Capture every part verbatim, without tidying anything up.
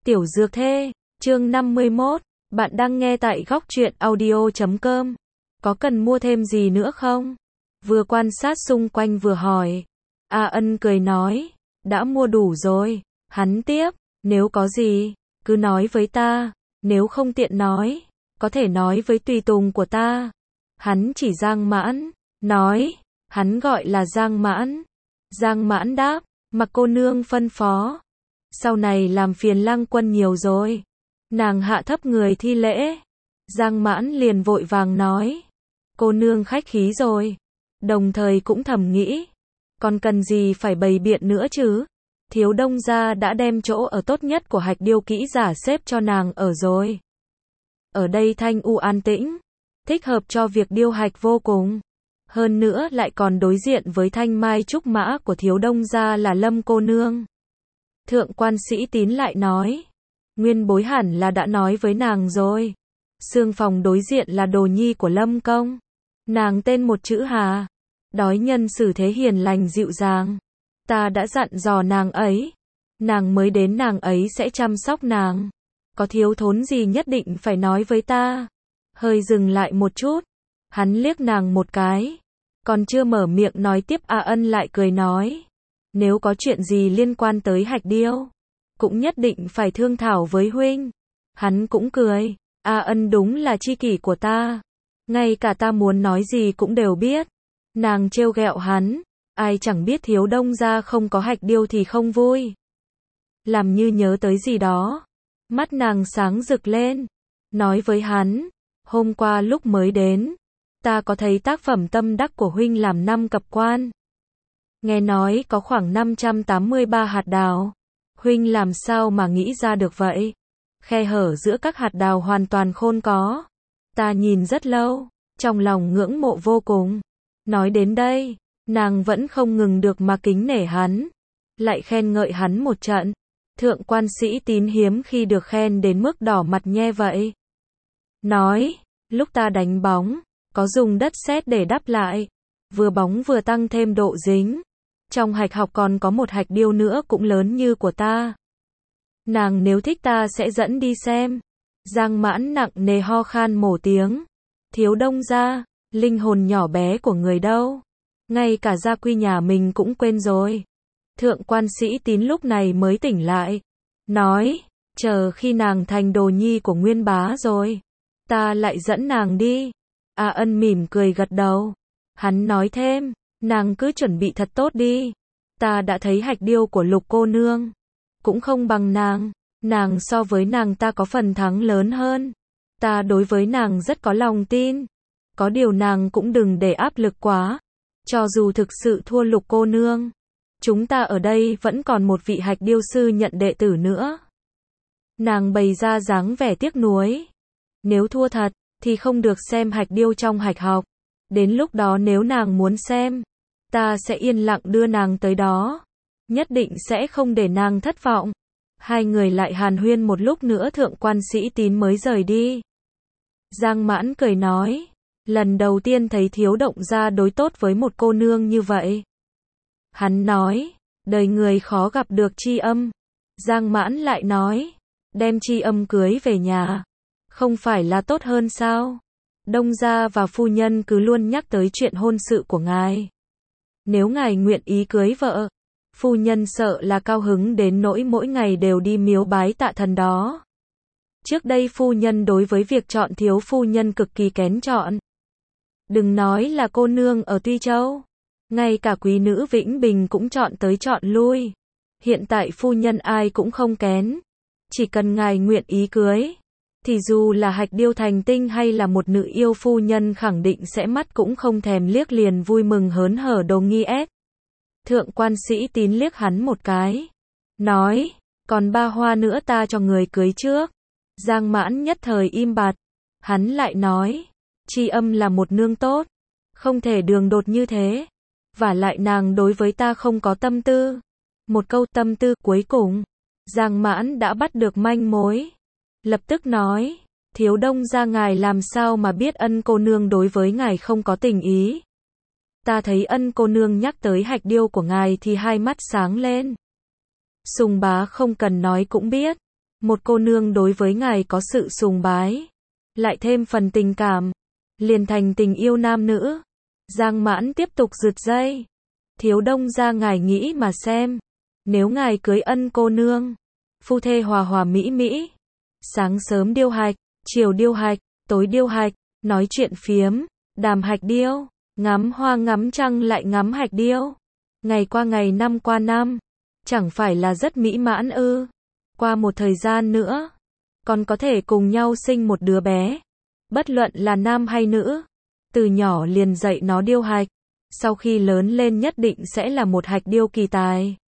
Tiểu Dược Thê, chương năm mươi mốt, bạn đang nghe tại góc truyện audio chấm com. Có cần mua thêm gì nữa không? Vừa quan sát xung quanh vừa hỏi. A Ân cười nói, đã mua đủ rồi. Hắn tiếp, nếu có gì, cứ nói với ta, nếu không tiện nói, có thể nói với tùy tùng của ta. Hắn chỉ Giang Mãn, nói, hắn gọi là Giang Mãn. Giang Mãn đáp, mặc cô nương phân phó. Sau này làm phiền Lăng Quân nhiều rồi. Nàng hạ thấp người thi lễ. Giang Mãn liền vội vàng nói, cô nương khách khí rồi. Đồng thời cũng thầm nghĩ, còn cần gì phải bày biện nữa chứ. Thiếu Đông gia đã đem chỗ ở tốt nhất của Hạch Điêu kỹ giả xếp cho nàng ở rồi. Ở đây thanh u an tĩnh, thích hợp cho việc điêu hạch vô cùng. Hơn nữa lại còn đối diện với thanh mai trúc mã của Thiếu Đông gia là Lâm cô nương. Thượng quan sĩ Tín lại nói, nguyên bối hẳn là đã nói với nàng rồi. Xương phòng đối diện là đồ nhi của Lâm công. Nàng tên một chữ Hà. Đói nhân xử thế hiền lành dịu dàng. Ta đã dặn dò nàng ấy. Nàng mới đến nàng ấy sẽ chăm sóc nàng. Có thiếu thốn gì nhất định phải nói với ta. Hơi dừng lại một chút. Hắn liếc nàng một cái. Còn chưa mở miệng nói tiếp A Ân lại cười nói. Nếu có chuyện gì liên quan tới Hạch Điêu, cũng nhất định phải thương thảo với huynh. Hắn cũng cười. A Ân đúng là tri kỷ của ta. Ngay cả ta muốn nói gì cũng đều biết. Nàng trêu ghẹo hắn. Ai chẳng biết Thiếu Đông gia không có Hạch Điêu thì không vui. Làm như nhớ tới gì đó. Mắt nàng sáng rực lên. Nói với hắn. Hôm qua lúc mới đến, ta có thấy tác phẩm tâm đắc của huynh làm năm cập quan. Nghe nói có khoảng năm trăm tám mươi ba hạt đào. Huynh làm sao mà nghĩ ra được vậy? Khe hở giữa các hạt đào hoàn toàn khôn có. Ta nhìn rất lâu, trong lòng ngưỡng mộ vô cùng. Nói đến đây, nàng vẫn không ngừng được mà kính nể hắn. Lại khen ngợi hắn một trận. Thượng quan sĩ Tín hiếm khi được khen đến mức đỏ mặt nhe vậy. Nói, lúc ta đánh bóng, có dùng đất sét để đắp lại. Vừa bóng vừa tăng thêm độ dính. Trong hạch học còn có một hạch điêu nữa cũng lớn như của ta. Nàng nếu thích ta sẽ dẫn đi xem. Giang Mãn nặng nề ho khan mổ tiếng. Thiếu Đông gia, linh hồn nhỏ bé của người đâu. Ngay cả gia quy nhà mình cũng quên rồi. Thượng quan sĩ Tín lúc này mới tỉnh lại. Nói, chờ khi nàng thành đồ nhi của Nguyên bá rồi, ta lại dẫn nàng đi. A Ân mỉm cười gật đầu. Hắn nói thêm, nàng cứ chuẩn bị thật tốt đi. Ta đã thấy hạch điêu của Lục cô nương. Cũng không bằng nàng. Nàng so với nàng ta có phần thắng lớn hơn. Ta đối với nàng rất có lòng tin. Có điều nàng cũng đừng để áp lực quá. Cho dù thực sự thua Lục cô nương, chúng ta ở đây vẫn còn một vị hạch điêu sư nhận đệ tử nữa. Nàng bày ra dáng vẻ tiếc nuối. Nếu thua thật, thì không được xem hạch điêu trong hạch học. Đến lúc đó nếu nàng muốn xem, ta sẽ yên lặng đưa nàng tới đó. Nhất định sẽ không để nàng thất vọng. Hai người lại hàn huyên một lúc nữa thượng quan sĩ Tín mới rời đi. Giang Mãn cười nói, lần đầu tiên thấy Thiếu Động gia đối tốt với một cô nương như vậy. Hắn nói, đời người khó gặp được Tri Âm. Giang Mãn lại nói, đem Tri Âm cưới về nhà, không phải là tốt hơn sao? Đông gia và phu nhân cứ luôn nhắc tới chuyện hôn sự của ngài. Nếu ngài nguyện ý cưới vợ, phu nhân sợ là cao hứng đến nỗi mỗi ngày đều đi miếu bái tạ thần đó. Trước đây phu nhân đối với việc chọn thiếu phu nhân cực kỳ kén chọn. Đừng nói là cô nương ở Tuy Châu, ngay cả quý nữ Vĩnh Bình cũng chọn tới chọn lui. Hiện tại phu nhân ai cũng không kén. Chỉ cần ngài nguyện ý cưới, thì dù là hạch điêu thành tinh hay là một nữ yêu phu nhân khẳng định sẽ mắt cũng không thèm liếc liền vui mừng hớn hở đồ nghi ép. Thượng quan sĩ Tín liếc hắn một cái. Nói, còn ba hoa nữa ta cho người cưới trước. Giang Mãn nhất thời im bặt. Hắn lại nói, Tri Âm là một nương tốt. Không thể đường đột như thế. Và lại nàng đối với ta không có tâm tư. Một câu tâm tư cuối cùng. Giang Mãn đã bắt được manh mối. Lập tức nói, Thiếu Đông gia ngài làm sao mà biết Ân cô nương đối với ngài không có tình ý. Ta thấy Ân cô nương nhắc tới hạch điêu của ngài thì hai mắt sáng lên. Sùng bá không cần nói cũng biết. Một cô nương đối với ngài có sự sùng bái, lại thêm phần tình cảm, liền thành tình yêu nam nữ. Giang Mãn tiếp tục giật dây. Thiếu đông gia ngài nghĩ mà xem, nếu ngài cưới Ân cô nương, phu thê hòa hòa mỹ mỹ, sáng sớm điêu hạch, chiều điêu hạch, tối điêu hạch, nói chuyện phiếm, đàm hạch điêu, ngắm hoa ngắm trăng lại ngắm hạch điêu, ngày qua ngày năm qua năm, chẳng phải là rất mỹ mãn ư? Qua một thời gian nữa, còn có thể cùng nhau sinh một đứa bé, bất luận là nam hay nữ, từ nhỏ liền dạy nó điêu hạch, sau khi lớn lên nhất định sẽ là một hạch điêu kỳ tài.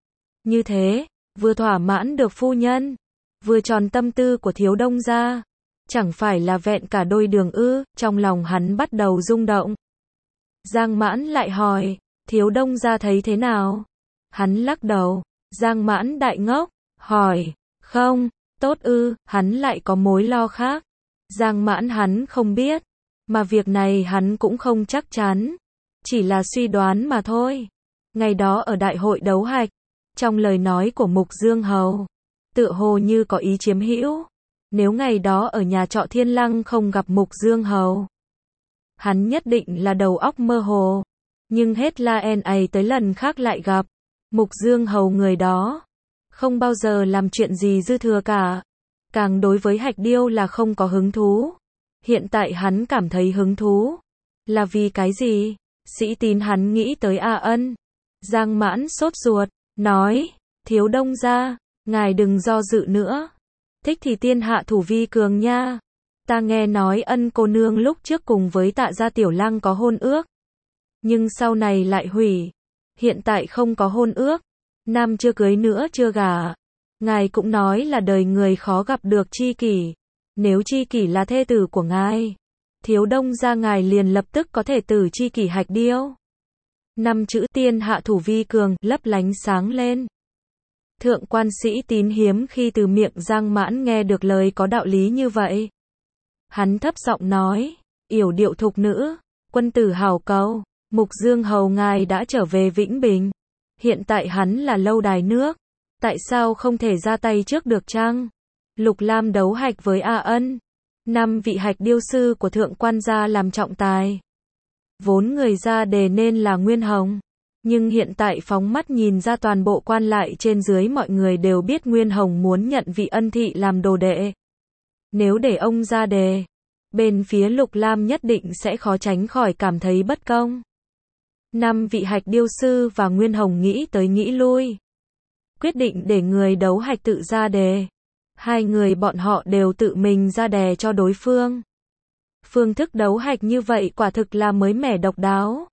Như thế, vừa thỏa mãn được phu nhân, vừa tròn tâm tư của thiếu đông gia, chẳng phải là vẹn cả đôi đường ư? Trong lòng hắn bắt đầu rung động. Giang Mãn lại hỏi, thiếu đông gia thấy thế nào? Hắn lắc đầu. Giang Mãn đại ngốc, hỏi, không, tốt ư? Hắn lại có mối lo khác. Giang Mãn hắn không biết, mà việc này hắn cũng không chắc chắn, chỉ là suy đoán mà thôi. Ngày đó ở đại hội đấu hạch, trong lời nói của Mục Dương Hầu, tựa hồ như có ý chiếm hữu. Nếu ngày đó ở nhà trọ Thiên Lăng không gặp Mục Dương Hầu, hắn nhất định là đầu óc mơ hồ. Nhưng hết la en ấy tới lần khác lại gặp Mục Dương Hầu, người đó không bao giờ làm chuyện gì dư thừa cả, càng đối với hạch điêu là không có hứng thú. Hiện tại hắn cảm thấy hứng thú, là vì cái gì? Sĩ Tín hắn nghĩ tới A Ân. Giang Mãn sốt ruột, nói, thiếu đông gia, ngài đừng do dự nữa. Thích thì tiên hạ thủ vi cường nha. Ta nghe nói Ân cô nương lúc trước cùng với Tạ gia tiểu lang có hôn ước, nhưng sau này lại hủy. Hiện tại không có hôn ước, nam chưa cưới nữa chưa gả. Ngài cũng nói là đời người khó gặp được tri kỷ. Nếu tri kỷ là thê tử của ngài, thiếu đông gia ngài liền lập tức có thể tử tri kỷ hạch điêu. Năm chữ tiên hạ thủ vi cường lấp lánh sáng lên. Thượng quan Sĩ Tín hiếm khi từ miệng Giang Mãn nghe được lời có đạo lý như vậy. Hắn thấp giọng nói, yểu điệu thục nữ, quân tử hảo cầu, Mục Dương Hầu ngài đã trở về Vĩnh Bình. Hiện tại hắn là lâu đài nước, tại sao không thể ra tay trước được chăng? Lục Lam đấu hạch với A Ân, năm vị hạch điêu sư của thượng quan gia làm trọng tài. Vốn người ra đề nên là Nguyên Hồng, nhưng hiện tại phóng mắt nhìn ra toàn bộ quan lại trên dưới mọi người đều biết Nguyên Hồng muốn nhận vị Ân thị làm đồ đệ. Nếu để ông ra đề, bên phía Lục Lam nhất định sẽ khó tránh khỏi cảm thấy bất công. Năm vị hạch điêu sư và Nguyên Hồng nghĩ tới nghĩ lui, quyết định để người đấu hạch tự ra đề. Hai người bọn họ đều tự mình ra đề cho đối phương. Phương thức đấu hạch như vậy quả thực là mới mẻ độc đáo.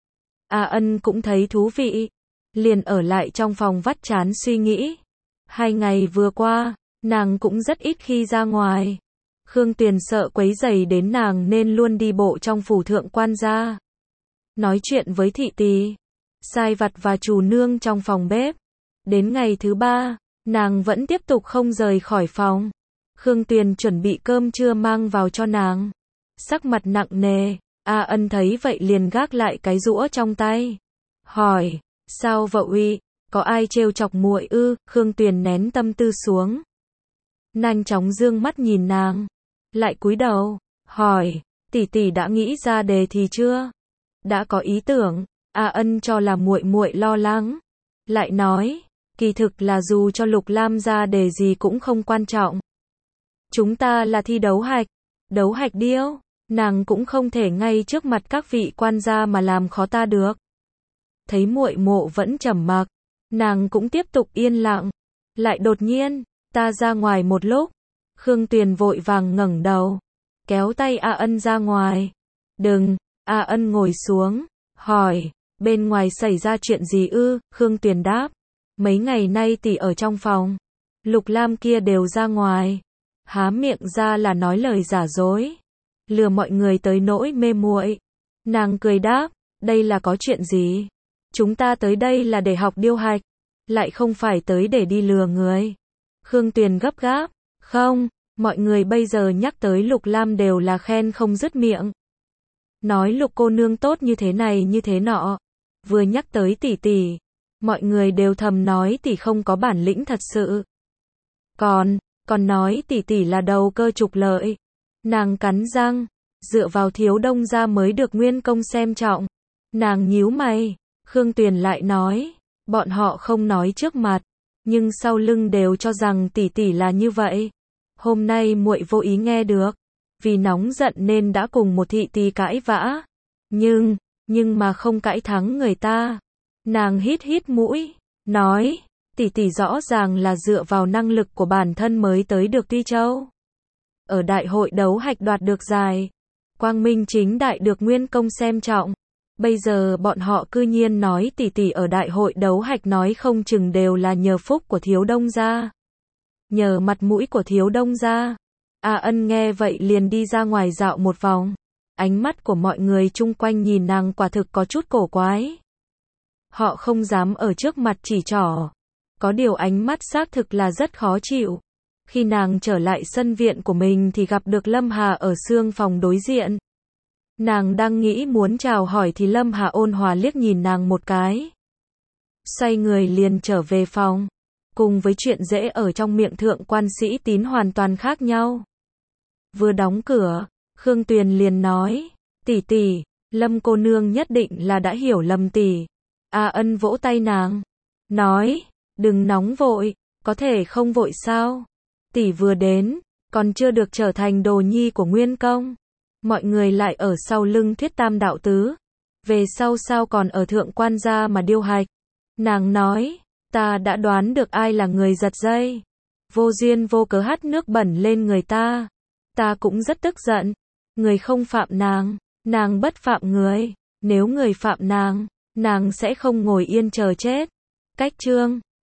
A Ân cũng thấy thú vị, liền ở lại trong phòng vắt chán suy nghĩ. Hai ngày vừa qua, nàng cũng rất ít khi ra ngoài. Khương Tuyền sợ quấy rầy đến nàng nên luôn đi bộ trong phủ thượng quan gia, nói chuyện với thị tỳ, sai vặt và chủ nương trong phòng bếp. Đến ngày thứ ba, nàng vẫn tiếp tục không rời khỏi phòng. Khương Tuyền chuẩn bị cơm trưa mang vào cho nàng, sắc mặt nặng nề. A Ân thấy vậy liền gác lại cái giũa trong tay, hỏi, sao vậy, có ai trêu chọc muội ư? Khương Tuyền nén tâm tư xuống, nhanh chóng dương mắt nhìn nàng, lại cúi đầu, hỏi, tỷ tỷ đã nghĩ ra đề thì chưa? Đã có ý tưởng. A Ân cho là muội muội lo lắng, lại nói, kỳ thực là dù cho Lục Lam ra đề gì cũng không quan trọng. Chúng ta là thi đấu hạch, đấu hạch điêu, nàng cũng không thể ngay trước mặt các vị quan gia mà làm khó ta được. Thấy muội mộ vẫn trầm mặc, nàng cũng tiếp tục yên lặng. Lại đột nhiên, ta ra ngoài một lúc. Khương Tuyền vội vàng ngẩng đầu, kéo tay A Ân ra ngoài. Đừng. A Ân ngồi xuống, hỏi, bên ngoài xảy ra chuyện gì ư? Khương Tuyền đáp, mấy ngày nay tỷ ở trong phòng, Lục Lam kia đều ra ngoài. Há miệng ra là nói lời giả dối, lừa mọi người tới nỗi mê muội. Nàng cười đáp, đây là có chuyện gì? Chúng ta tới đây là để học điêu hạch, lại không phải tới để đi lừa người. Khương Tuyền gấp gáp, không, mọi người bây giờ nhắc tới Lục Lam đều là khen không dứt miệng. Nói Lục cô nương tốt như thế này như thế nọ. Vừa nhắc tới tỷ tỷ, mọi người đều thầm nói tỷ không có bản lĩnh thật sự. Còn, còn nói tỷ tỷ là đầu cơ trục lợi. Nàng cắn răng, dựa vào Thiếu Đông gia mới được Nguyên Công xem trọng. Nàng nhíu mày, Khương Tuyền lại nói, bọn họ không nói trước mặt, nhưng sau lưng đều cho rằng tỷ tỷ là như vậy. Hôm nay muội vô ý nghe được, vì nóng giận nên đã cùng một thị tỳ cãi vã, nhưng, nhưng mà không cãi thắng người ta. Nàng hít hít mũi, nói, tỷ tỷ rõ ràng là dựa vào năng lực của bản thân mới tới được Tuy Châu. Ở đại hội đấu hạch đoạt được giải, quang minh chính đại được Nguyên Công xem trọng. Bây giờ bọn họ cư nhiên nói tỷ tỷ ở đại hội đấu hạch nói không chừng đều là nhờ phúc của Thiếu Đông gia. Nhờ mặt mũi của Thiếu Đông gia. A Ân nghe vậy liền đi ra ngoài dạo một vòng. Ánh mắt của mọi người chung quanh nhìn nàng quả thực có chút cổ quái. Họ không dám ở trước mặt chỉ trỏ. Có điều ánh mắt xác thực là rất khó chịu. Khi nàng trở lại sân viện của mình thì gặp được Lâm Hà ở xương phòng đối diện. Nàng đang nghĩ muốn chào hỏi thì Lâm Hà ôn hòa liếc nhìn nàng một cái. Xoay người liền trở về phòng. Cùng với chuyện dễ ở trong miệng thượng quan sĩ Tín hoàn toàn khác nhau. Vừa đóng cửa, Khương Tuyền liền nói, tỷ tỷ, Lâm cô nương nhất định là đã hiểu lầm tỷ. A Ân vỗ tay nàng, nói, đừng nóng vội, có thể không vội sao? Tỷ vừa đến, còn chưa được trở thành đồ nhi của Nguyên Công. Mọi người lại ở sau lưng thuyết tam đạo tứ. Về sau sao còn ở thượng quan gia mà điêu hạch. Nàng nói, ta đã đoán được ai là người giật dây. Vô duyên vô cớ hắt nước bẩn lên người ta. Ta cũng rất tức giận. Người không phạm nàng, nàng bất phạm người. Nếu người phạm nàng, nàng sẽ không ngồi yên chờ chết. Cách chương